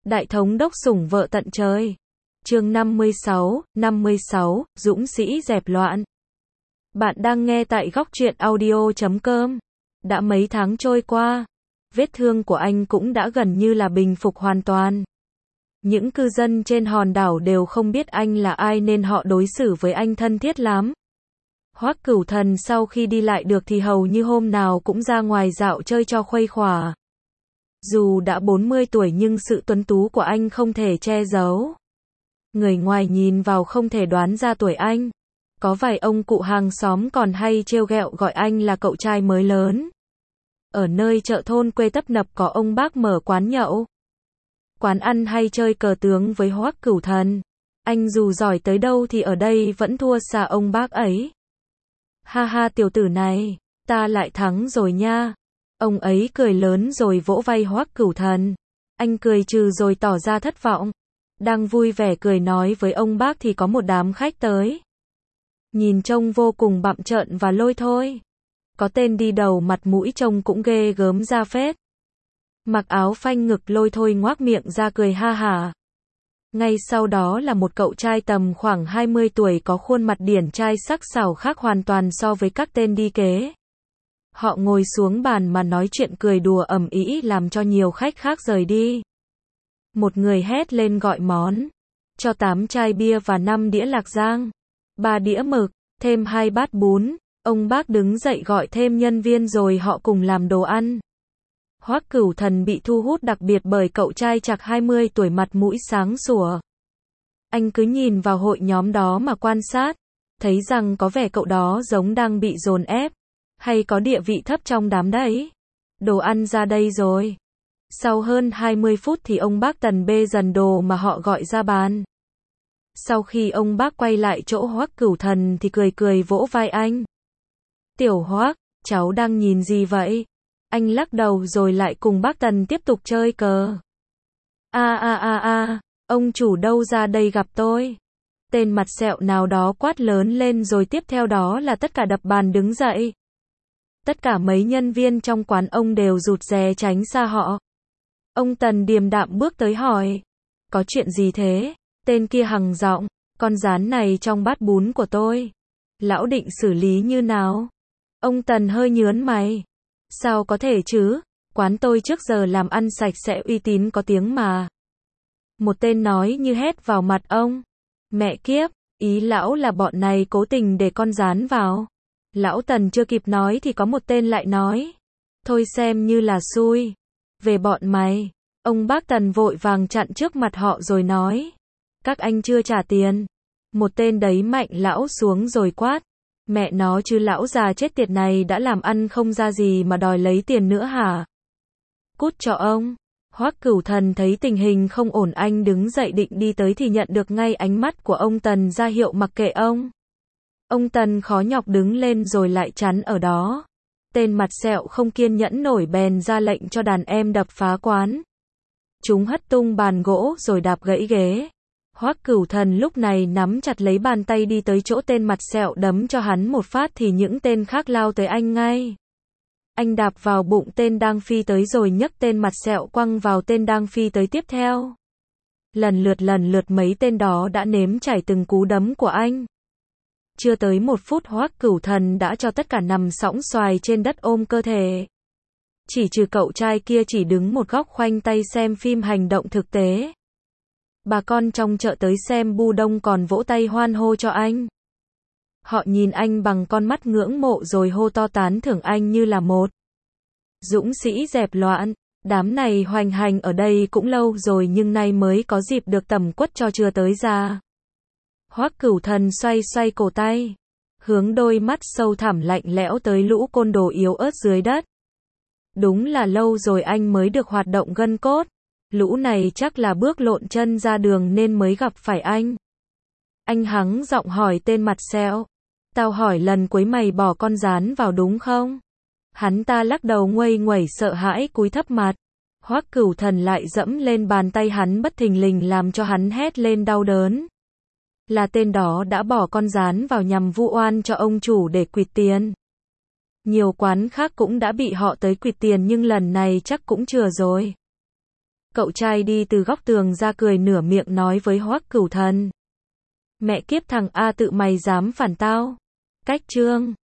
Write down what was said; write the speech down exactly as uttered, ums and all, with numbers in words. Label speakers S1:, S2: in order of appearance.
S1: Đại thống đốc sủng vợ tận trời. Chương năm mươi sáu, năm mươi sáu, dũng sĩ dẹp loạn. Bạn đang nghe tại góc truyện audio chấm com. Đã mấy tháng trôi qua, vết thương của anh cũng đã gần như là bình phục hoàn toàn. Những cư dân trên hòn đảo đều không biết anh là ai nên họ đối xử với anh thân thiết lắm. Hoắc Cửu Thần sau khi đi lại được thì hầu như hôm nào cũng ra ngoài dạo chơi cho khuây khỏa. Dù đã bốn mươi tuổi nhưng sự tuấn tú của anh không thể che giấu. Người ngoài nhìn vào không thể đoán ra tuổi anh. Có vài ông cụ hàng xóm còn hay trêu ghẹo gọi anh là cậu trai mới lớn. Ở nơi chợ thôn quê tấp nập có ông bác mở quán nhậu, quán ăn hay chơi cờ tướng với Hoắc Cửu Thần. Anh dù giỏi tới đâu thì ở đây vẫn thua xa ông bác ấy. Ha ha, tiểu tử này, ta lại thắng rồi nha. Ông ấy cười lớn rồi vỗ vai Hoắc Cửu Thần. Anh cười trừ rồi tỏ ra thất vọng. Đang vui vẻ cười nói với ông bác thì có một đám khách tới. Nhìn trông vô cùng bặm trợn và lôi thôi. Có tên đi đầu mặt mũi trông cũng ghê gớm ra phết. Mặc áo phanh ngực lôi thôi ngoác miệng ra cười ha hả. Ngay sau đó là một cậu trai tầm khoảng hai mươi tuổi có khuôn mặt điển trai sắc sảo khác hoàn toàn so với các tên đi kế. Họ ngồi xuống bàn mà nói chuyện cười đùa ầm ĩ làm cho nhiều khách khác rời đi. Một người hét lên gọi món. Cho tám chai bia và năm đĩa lạc giang. ba đĩa mực, thêm hai bát bún. Ông bác đứng dậy gọi thêm nhân viên rồi họ cùng làm đồ ăn. Hoắc Cửu Thần bị thu hút đặc biệt bởi cậu trai chạc hai mươi tuổi mặt mũi sáng sủa. Anh cứ nhìn vào hội nhóm đó mà quan sát. Thấy rằng có vẻ cậu đó giống đang bị dồn ép. Hay có địa vị thấp trong đám đấy. Đồ ăn ra đây rồi. Sau hơn hai mươi phút thì ông bác Tần bê dần đồ mà họ gọi ra bàn. Sau khi ông bác quay lại chỗ Hoắc Cửu Thần thì cười cười vỗ vai anh. Tiểu Hoắc, cháu đang nhìn gì vậy? Anh lắc đầu rồi lại cùng bác Tần tiếp tục chơi cờ. A a a a, ông chủ đâu ra đây gặp tôi? Tên mặt sẹo nào đó quát lớn lên rồi tiếp theo đó là tất cả đập bàn đứng dậy. Tất cả mấy nhân viên trong quán ông đều rụt rè tránh xa họ. Ông Tần điềm đạm bước tới hỏi. Có chuyện gì thế? Tên kia hằng giọng. Con rán này trong bát bún của tôi. Lão định xử lý như nào? Ông Tần hơi nhớn mày. Sao có thể chứ? Quán tôi trước giờ làm ăn sạch sẽ uy tín có tiếng mà. Một tên nói như hét vào mặt ông. Mẹ kiếp, ý lão là bọn này cố tình để con rán vào. Lão Tần chưa kịp nói thì có một tên lại nói. Thôi xem như là xui. Về bọn mày. Ông bác Tần vội vàng chặn trước mặt họ rồi nói. Các anh chưa trả tiền. Một tên đấy mạnh lão xuống rồi quát. Mẹ nó chứ lão già chết tiệt này đã làm ăn không ra gì mà đòi lấy tiền nữa hả? Cút cho ông. Hoắc Cửu Thần thấy tình hình không ổn anh đứng dậy định đi tới thì nhận được ngay ánh mắt của ông Tần ra hiệu mặc kệ ông. Ông Tần khó nhọc đứng lên rồi lại chắn ở đó. Tên mặt sẹo không kiên nhẫn nổi bèn ra lệnh cho đàn em đập phá quán. Chúng hất tung bàn gỗ rồi đạp gãy ghế. Hoắc Cửu Thần lúc này nắm chặt lấy bàn tay đi tới chỗ tên mặt sẹo đấm cho hắn một phát thì những tên khác lao tới anh ngay. Anh đạp vào bụng tên đang phi tới rồi nhấc tên mặt sẹo quăng vào tên đang phi tới tiếp theo. Lần lượt lần lượt mấy tên đó đã nếm trải từng cú đấm của anh. Chưa tới một phút Hoắc Cửu Thần đã cho tất cả nằm sõng xoài trên đất ôm cơ thể. Chỉ trừ cậu trai kia chỉ đứng một góc khoanh tay xem phim hành động thực tế. Bà con trong chợ tới xem bu đông còn vỗ tay hoan hô cho anh. Họ nhìn anh bằng con mắt ngưỡng mộ rồi hô to tán thưởng anh như là một dũng sĩ dẹp loạn. Đám này hoành hành ở đây cũng lâu rồi nhưng nay mới có dịp được tẩm quất cho chưa tới ra. Hoắc Cửu Thần xoay xoay cổ tay, hướng đôi mắt sâu thẳm lạnh lẽo tới lũ côn đồ yếu ớt dưới đất. Đúng là lâu rồi anh mới được hoạt động gân cốt. Lũ này chắc là bước lộn chân ra đường nên mới gặp phải anh. Anh hắng giọng hỏi tên mặt sẹo. Tao hỏi lần cuối mày bỏ con rán vào đúng không? Hắn ta lắc đầu nguây nguẩy sợ hãi cúi thấp mặt. Hoắc Cửu Thần lại dẫm lên bàn tay hắn bất thình lình làm cho hắn hét lên đau đớn. Là tên đó đã bỏ con rán vào nhằm vu oan cho ông chủ để quỵt tiền. Nhiều quán khác cũng đã bị họ tới quỵt tiền nhưng lần này chắc cũng chừa rồi. Cậu trai đi từ góc tường ra cười nửa miệng nói với Hoắc Cửu Thần. Mẹ kiếp thằng A tự mày dám phản tao. Cách chương